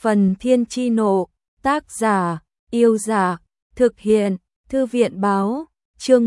Phần Thiên Chi Nộ, tác giả, Yêu Giả, thực hiện, Thư viện Báo, chương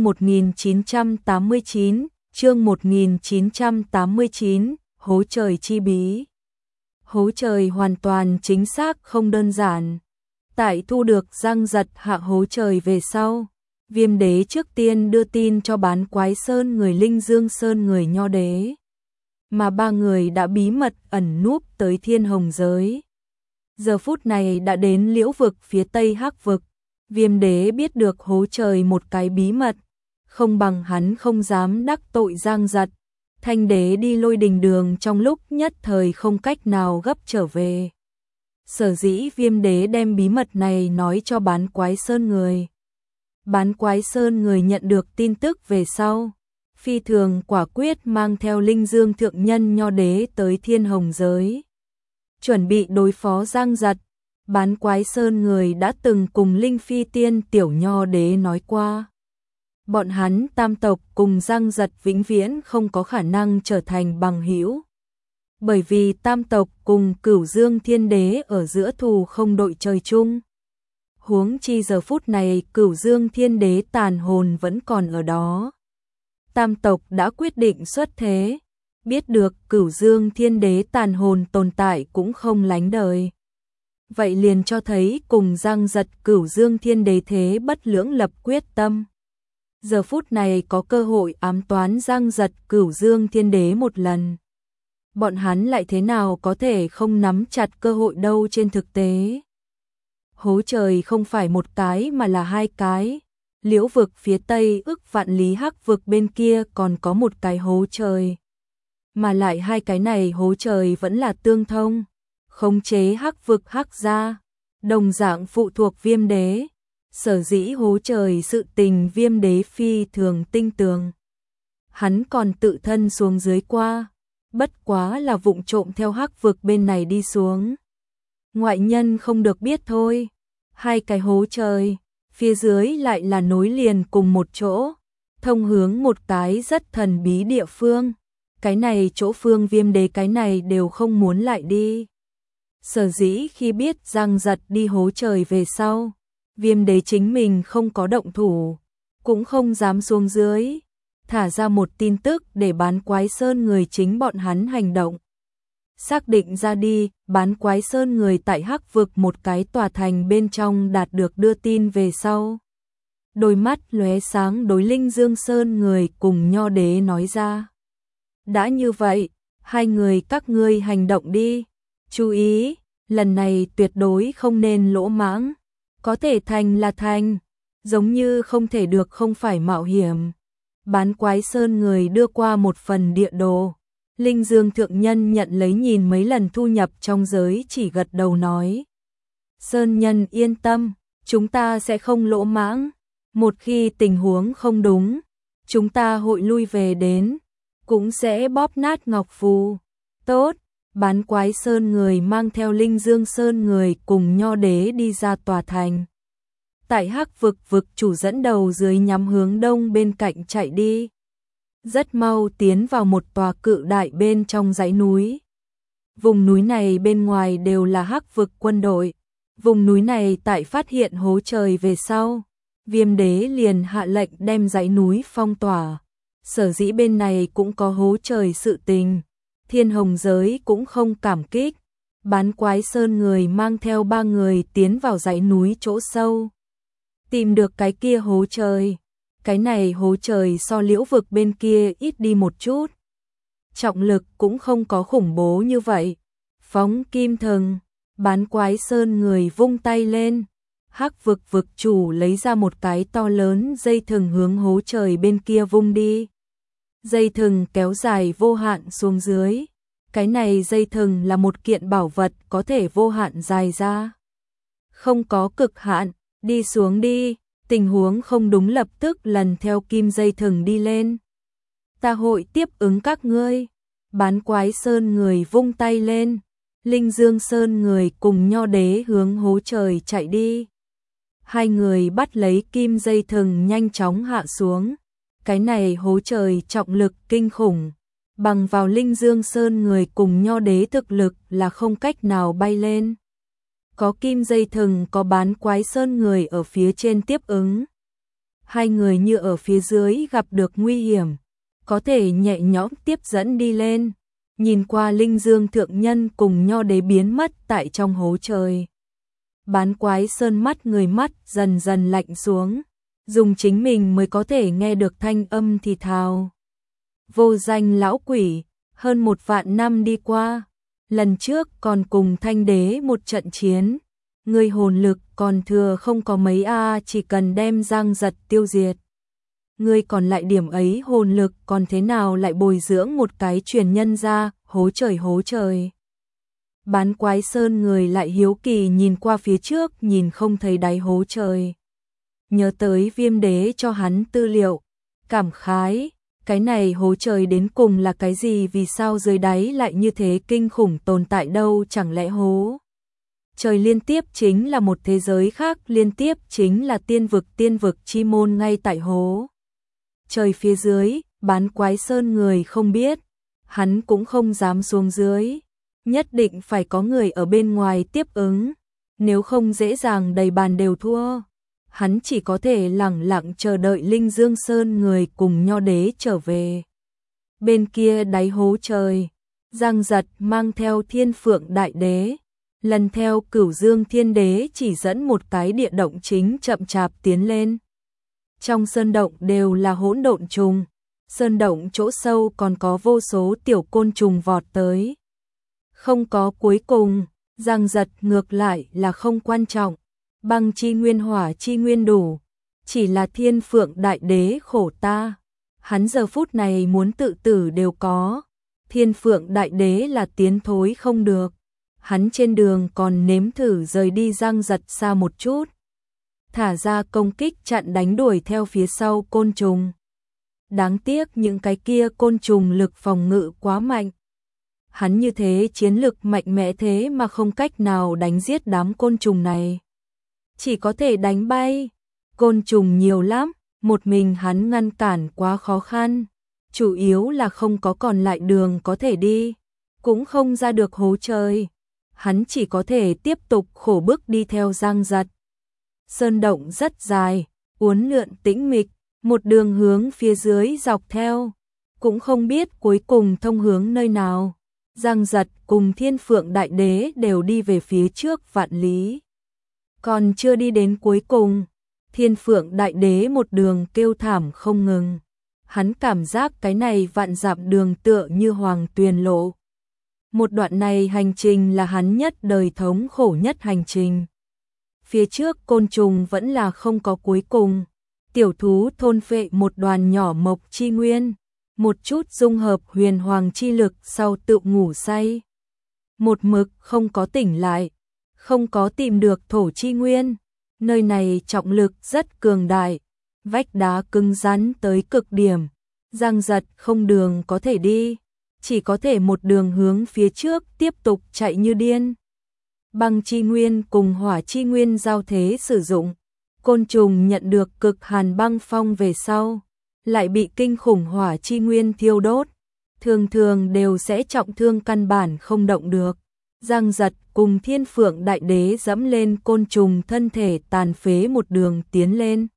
1989, Hố Trời Chi Bí. Hố trời hoàn toàn chính xác không đơn giản. Tại thu được Giang Giật hạ hố trời về sau, Viêm Đế trước tiên đưa tin cho Bán Quái Sơn người Linh Dương Sơn người Nho Đế, mà ba người đã bí mật ẩn núp tới Thiên Hồng Giới. Giờ phút này đã đến Liễu vực phía Tây Hắc vực, Viêm Đế biết được hố trời một cái bí mật, không bằng hắn không dám đắc tội Giang Giật. Thanh Đế đi Lôi Đình đường trong lúc nhất thời không cách nào gấp trở về. Sở dĩ Viêm Đế đem bí mật này nói cho Bán Quái Sơn người. Bán Quái Sơn người nhận được tin tức về sau, phi thường quả quyết mang theo Linh Dương thượng nhân Nho Đế tới Thiên Hồng Giới, chuẩn bị đối phó Giang Giật. Bán Quái Sơn người đã từng cùng Linh Phi Tiên Tiểu Nho Đế nói qua, bọn hắn tam tộc cùng Giang Giật vĩnh viễn không có khả năng trở thành bằng hữu, bởi vì tam tộc cùng Cửu Dương Thiên Đế ở giữa thù không đội trời chung. Huống chi giờ phút này Cửu Dương Thiên Đế tàn hồn vẫn còn ở đó. Tam tộc đã quyết định xuất thế, biết được Cửu Dương Thiên Đế tàn hồn tồn tại cũng không lánh đời. Vậy liền cho thấy cùng Giang Giật Cửu Dương Thiên Đế thế bất lưỡng lập quyết tâm. Giờ phút này có cơ hội ám toán Giang Giật Cửu Dương Thiên Đế một lần. Bọn hắn lại thế nào có thể không nắm chặt cơ hội đâu. Trên thực tế, hố trời không phải một cái mà là hai cái. Liễu vực phía Tây ức vạn lý Hắc vực bên kia còn có một cái hố trời. Mà lại hai cái này hố trời vẫn là tương thông, khống chế Hắc vực Hắc gia, đồng dạng phụ thuộc Viêm Đế. Sở dĩ hố trời sự tình Viêm Đế phi thường tinh tường. Hắn còn tự thân xuống dưới qua, bất quá là vụng trộm theo Hắc vực bên này đi xuống. Ngoại nhân không được biết thôi. Hai cái hố trời, phía dưới lại là nối liền cùng một chỗ, thông hướng một cái rất thần bí địa phương. Cái này chỗ phương Viêm Đế cái này đều không muốn lại đi. Sở dĩ khi biết Giang Giật đi hố trời về sau, Viêm Đế chính mình không có động thủ, cũng không dám xuống dưới, thả ra một tin tức để Bán Quái Sơn người chính bọn hắn hành động. Xác định ra đi, Bán Quái Sơn người tại Hắc vực một cái tòa thành bên trong đạt được đưa tin về sau. Đôi mắt lóe sáng đối Linh Dương Sơn người cùng Nho Đế nói ra. Đã như vậy, hai người các ngươi hành động đi. Chú ý, lần này tuyệt đối không nên lỗ mãng. Có thể thành là thành, giống như không thể được không phải mạo hiểm. Bán Quái Sơn người đưa qua một phần địa đồ. Linh Dương thượng nhân nhận lấy nhìn mấy lần thu nhập trong giới chỉ gật đầu nói. Sơn nhân yên tâm, chúng ta sẽ không lỗ mãng. Một khi tình huống không đúng, chúng ta hội lui về đến, cũng sẽ bóp nát ngọc phù. Tốt, Bán Quái Sơn người mang theo Linh Dương Sơn người cùng Nho Đế đi ra tòa thành. Tại Hắc vực vực chủ dẫn đầu dưới nhắm hướng đông bên cạnh chạy đi. Rất mau tiến vào một tòa cự đại bên trong dãy núi. Vùng núi này bên ngoài đều là Hắc vực quân đội. Vùng núi này tại phát hiện hố trời về sau, Viêm Đế liền hạ lệnh đem dãy núi phong tỏa. Sở dĩ bên này cũng có hố trời sự tình, Thiên Hồng Giới cũng không cảm kích. Bán Quái Sơn người mang theo ba người tiến vào dãy núi chỗ sâu, tìm được cái kia hố trời. Cái này hố trời so Liễu vực bên kia ít đi một chút, trọng lực cũng không có khủng bố như vậy. Phóng kim thần, Bán Quái Sơn người vung tay lên, Hắc vực vực chủ lấy ra một cái to lớn dây thừng hướng hố trời bên kia vung đi. Dây thừng kéo dài vô hạn xuống dưới. Cái này dây thừng là một kiện bảo vật có thể vô hạn dài ra. Không có cực hạn, đi xuống đi. Tình huống không đúng lập tức lần theo kim dây thừng đi lên. Ta hội tiếp ứng các ngươi. Bán Quái Sơn người vung tay lên. Linh Dương Sơn người cùng Nho Đế hướng hố trời chạy đi. Hai người bắt lấy kim dây thừng nhanh chóng hạ xuống. Cái này hố trời trọng lực kinh khủng. Bằng vào Linh Dương Sơn người cùng Nho Đế thực lực là không cách nào bay lên. Có kim dây thừng, có bán quái sơn người ở phía trên tiếp ứng. Hai người như ở phía dưới gặp được nguy hiểm, có thể nhẹ nhõm tiếp dẫn đi lên. Nhìn qua Linh Dương thượng nhân cùng Nho đế biến mất tại trong hố trời. Bán quái sơn mắt người mắt dần dần lạnh xuống, dùng chính mình mới có thể nghe được thanh âm thì thào. Vô danh lão quỷ, hơn 1 vạn năm đi qua, lần trước còn cùng Thanh đế một trận chiến, người hồn lực còn thừa không có mấy chỉ cần đem Giang Giật tiêu diệt. Ngươi còn lại điểm ấy hồn lực còn thế nào lại bồi dưỡng một cái truyền nhân ra, hố trời. Bán quái sơn người lại hiếu kỳ nhìn qua phía trước, nhìn không thấy đáy hố trời. Nhớ tới Viêm đế cho hắn tư liệu, cảm khái, cái này hố trời đến cùng là cái gì, vì sao dưới đáy lại như thế kinh khủng tồn tại đâu, chẳng lẽ hố trời liên tiếp chính là một thế giới khác, liên tiếp chính là tiên vực chi môn ngay tại hố trời phía dưới. Bán quái sơn người không biết, hắn cũng không dám xuống dưới, nhất định phải có người ở bên ngoài tiếp ứng, nếu không dễ dàng đầy bàn đều thua. Hắn chỉ có thể lẳng lặng chờ đợi Linh Dương Sơn người cùng Nho đế trở về. Bên kia đáy hố trời, Giang Giật mang theo Thiên Phượng Đại Đế, lần theo Cửu Dương Thiên Đế chỉ dẫn một cái địa động chính chậm chạp tiến lên. Trong sơn động đều là hỗn độn trùng, sơn động chỗ sâu còn có vô số tiểu côn trùng vọt tới. Không có cuối cùng, Giang Giật ngược lại là không quan trọng, băng chi nguyên hỏa chi nguyên đủ, chỉ là Thiên Phượng Đại Đế khổ ta. Hắn giờ phút này muốn tự tử đều có, Thiên Phượng Đại Đế là tiến thối không được. Hắn trên đường còn nếm thử rời đi Giang Giật xa một chút, thả ra công kích chặn đánh đuổi theo phía sau côn trùng. Đáng tiếc những cái kia côn trùng lực phòng ngự quá mạnh. Hắn như thế chiến lực mạnh mẽ thế mà không cách nào đánh giết đám côn trùng này, chỉ có thể đánh bay. Côn trùng nhiều lắm, một mình hắn ngăn cản quá khó khăn, chủ yếu là không có còn lại đường có thể đi, cũng không ra được hố trời. Hắn chỉ có thể tiếp tục khổ bức đi theo Giang Giật. Sơn động rất dài, uốn lượn tĩnh mịch, một đường hướng phía dưới dọc theo, cũng không biết cuối cùng thông hướng nơi nào. Giang Giật cùng Thiên Phượng Đại Đế đều đi về phía trước vạn lý. Còn chưa đi đến cuối cùng, Thiên Phượng Đại Đế một đường kêu thảm không ngừng. Hắn cảm giác cái này vạn dặm đường tựa như hoàng tuyền lộ. Một đoạn này hành trình là hắn nhất đời thống khổ nhất hành trình. Phía trước côn trùng vẫn là không có cuối cùng. Tiểu thú thôn phệ một đoàn nhỏ mộc chi nguyên, một chút dung hợp huyền hoàng chi lực sau tự ngủ say. Một mực không có tỉnh lại, không có tìm được thổ chi nguyên. Nơi này trọng lực rất cường đại, vách đá cứng rắn tới cực điểm. Giang Giật không đường có thể đi, chỉ có thể một đường hướng phía trước tiếp tục chạy như điên. Băng chi nguyên cùng hỏa chi nguyên giao thế sử dụng, côn trùng nhận được cực hàn băng phong về sau, lại bị kinh khủng hỏa chi nguyên thiêu đốt, thường thường đều sẽ trọng thương căn bản không động được. Giang Giật cùng Thiên Phượng Đại Đế dẫm lên côn trùng thân thể tàn phế một đường tiến lên.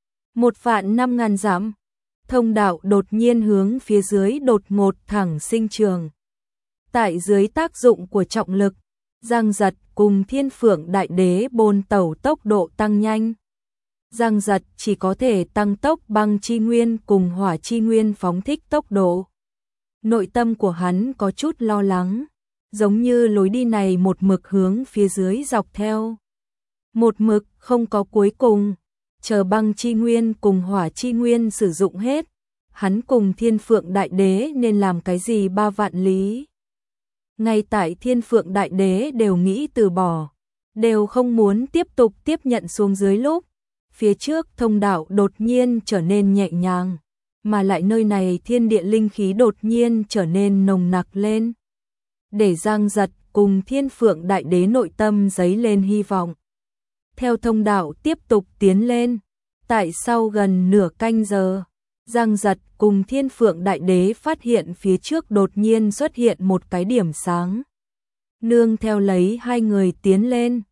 1.500.000 dặm, thông đạo đột nhiên hướng phía dưới đột ngột thẳng sinh trường. Tại dưới tác dụng của trọng lực, Giang Giật cùng Thiên Phượng Đại Đế bồn tẩu tốc độ tăng nhanh. Giang Giật chỉ có thể tăng tốc băng chi nguyên cùng hỏa chi nguyên phóng thích tốc độ. Nội tâm của hắn có chút lo lắng, giống như lối đi này một mực hướng phía dưới dọc theo. Một mực không có cuối cùng, chờ băng chi nguyên cùng hỏa chi nguyên sử dụng hết, hắn cùng Thiên Phượng Đại Đế nên làm cái gì 3 vạn lý. Ngay tại Thiên Phượng Đại Đế đều nghĩ từ bỏ, đều không muốn tiếp tục tiếp nhận xuống dưới lúc, phía trước thông đạo đột nhiên trở nên nhẹ nhàng, mà lại nơi này thiên địa linh khí đột nhiên trở nên nồng nặc lên. Để Giang Giật cùng Thiên Phượng Đại Đế nội tâm dấy lên hy vọng. Theo thông đạo tiếp tục tiến lên, tại sau gần nửa canh giờ, Giang Giật cùng Thiên Phượng Đại Đế phát hiện phía trước đột nhiên xuất hiện một cái điểm sáng. Nương theo lấy hai người tiến lên,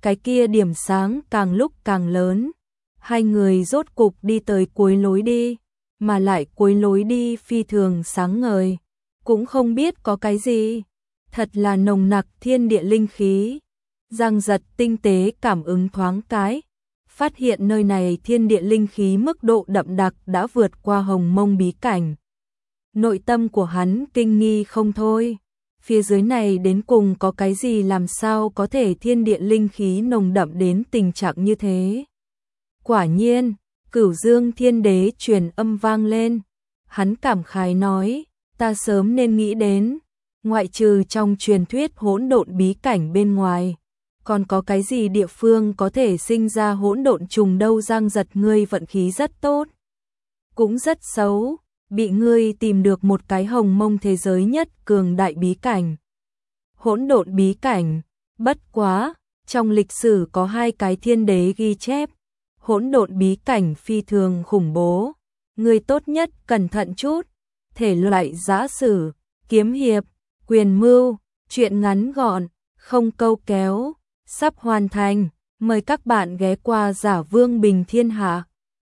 cái kia điểm sáng càng lúc càng lớn. Hai người rốt cục đi tới cuối lối đi, mà lại cuối lối đi phi thường sáng ngời, cũng không biết có cái gì, thật là nồng nặc thiên địa linh khí. Giang Giật tinh tế cảm ứng thoáng cái, phát hiện nơi này thiên địa linh khí mức độ đậm đặc đã vượt qua Hồng Mông bí cảnh. Nội tâm của hắn kinh nghi không thôi, phía dưới này đến cùng có cái gì, làm sao có thể thiên địa linh khí nồng đậm đến tình trạng như thế. Quả nhiên, Cửu Dương Thiên Đế truyền âm vang lên, hắn cảm khái nói, ta sớm nên nghĩ đến, ngoại trừ trong truyền thuyết hỗn độn bí cảnh bên ngoài, còn có cái gì địa phương có thể sinh ra hỗn độn trùng đâu. Giang Giật, ngươi vận khí rất tốt, cũng rất xấu, bị ngươi tìm được một cái Hồng Mông thế giới nhất cường đại bí cảnh. Hỗn độn bí cảnh, bất quá, trong lịch sử có 2 cái thiên đế ghi chép, hỗn độn bí cảnh phi thường khủng bố, ngươi tốt nhất cẩn thận chút. Thể loại giã sử, kiếm hiệp, quyền mưu, truyện ngắn gọn, không câu kéo, sắp hoàn thành, mời các bạn ghé qua Giả Vương Bình Thiên Hạ.